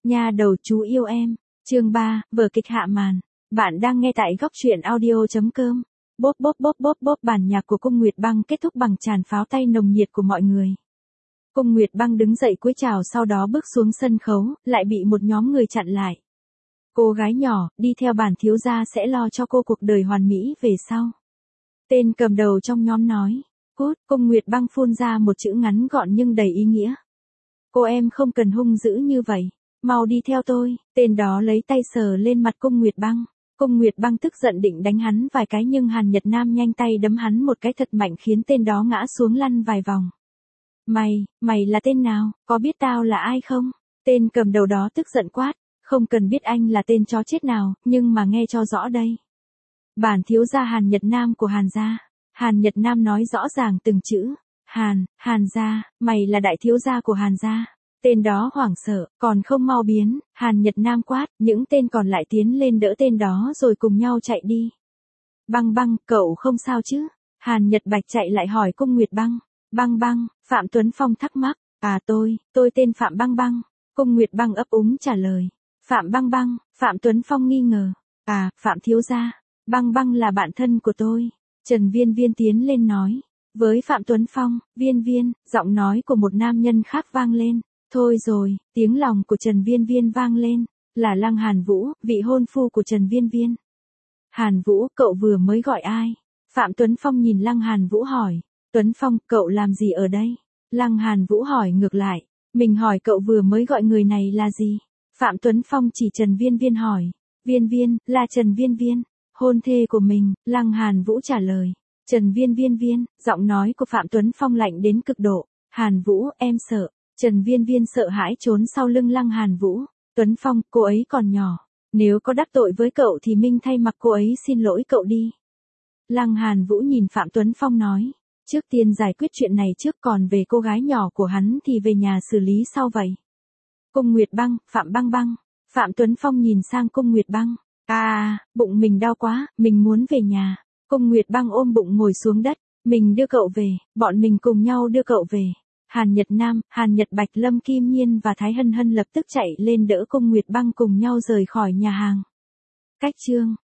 Nha đầu chú yêu em. Chương 3, vở kịch hạ màn. Bạn đang nghe tại góc truyện audio.com. Bốp bốp bốp bốp bốp, bản nhạc của Cung Nguyệt Băng kết thúc bằng tràn pháo tay nồng nhiệt của mọi người. Cung Nguyệt Băng đứng dậy cúi chào, sau đó bước xuống sân khấu, lại bị một nhóm người chặn lại. Cô gái nhỏ, đi theo bản thiếu gia sẽ lo cho cô cuộc đời hoàn mỹ về sau. Tên cầm đầu trong nhóm nói. Cút. Cung Nguyệt Băng phun ra một chữ ngắn gọn nhưng đầy ý nghĩa. Cô em không cần hung dữ như vậy. Mau đi theo tôi. Tên đó lấy tay sờ lên mặt Cung Nguyệt Băng. Cung Nguyệt Băng tức giận định đánh hắn vài cái, nhưng Hàn Nhật Nam nhanh tay đấm hắn một cái thật mạnh khiến tên đó ngã xuống lăn vài vòng. Mày là tên nào, có biết tao là ai không? Tên cầm đầu đó tức giận quát. Không cần biết anh là tên chó chết nào, nhưng mà nghe cho rõ đây. Bản thiếu gia Hàn Nhật Nam của Hàn gia. Hàn Nhật Nam nói rõ ràng từng chữ. Hàn gia, mày là đại thiếu gia của Hàn gia. Tên đó hoảng sợ, còn không mau biến. Hàn Nhật Nam quát, những tên còn lại tiến lên đỡ tên đó rồi cùng nhau chạy đi. Băng Băng, cậu không sao chứ? Hàn Nhật Bạch chạy lại hỏi Cung Nguyệt Băng. Băng, Phạm Tuấn Phong thắc mắc. À tôi tên Phạm Băng. Cung Nguyệt Băng ấp úng trả lời. Phạm Băng, Phạm Tuấn Phong nghi ngờ. À, Phạm thiếu gia. Băng là bạn thân của tôi. Trần Viên Viên tiến lên nói. Với Phạm Tuấn Phong, Viên, giọng nói của một nam nhân khác vang lên. Thôi rồi, tiếng lòng của Trần Viên Viên vang lên. Là Lăng Hàn Vũ, vị hôn phu của Trần Viên Viên. Hàn Vũ, cậu vừa mới gọi ai? Phạm Tuấn Phong nhìn Lăng Hàn Vũ hỏi. Tuấn Phong, cậu làm gì ở đây? Lăng Hàn Vũ hỏi ngược lại. Mình hỏi cậu vừa mới gọi người này là gì? Phạm Tuấn Phong chỉ Trần Viên Viên hỏi. Viên, là Trần Viên Viên. Hôn thê của mình, Lăng Hàn Vũ trả lời. Trần Viên, giọng nói của Phạm Tuấn Phong lạnh đến cực độ. Hàn Vũ, em sợ. Trần Viên sợ hãi trốn sau lưng Lăng Hàn Vũ. Tuấn Phong, cô ấy còn nhỏ. Nếu có đắc tội với cậu thì Minh thay mặt cô ấy xin lỗi cậu đi. Lăng Hàn Vũ nhìn Phạm Tuấn Phong nói. Trước tiên giải quyết chuyện này trước, còn về cô gái nhỏ của hắn thì về nhà xử lý sau vậy. Cung Nguyệt Băng, Phạm Băng. Phạm Tuấn Phong nhìn sang Cung Nguyệt Băng. Bụng mình đau quá, mình muốn về nhà. Cung Nguyệt Băng ôm bụng ngồi xuống đất. Mình đưa cậu về, bọn mình cùng nhau đưa cậu về. Hàn Nhật Nam, Hàn Nhật Bạch, Lâm Kim Nhiên và Thái Hân Hân lập tức chạy lên đỡ Cung Nguyệt Băng cùng nhau rời khỏi nhà hàng. Cách chương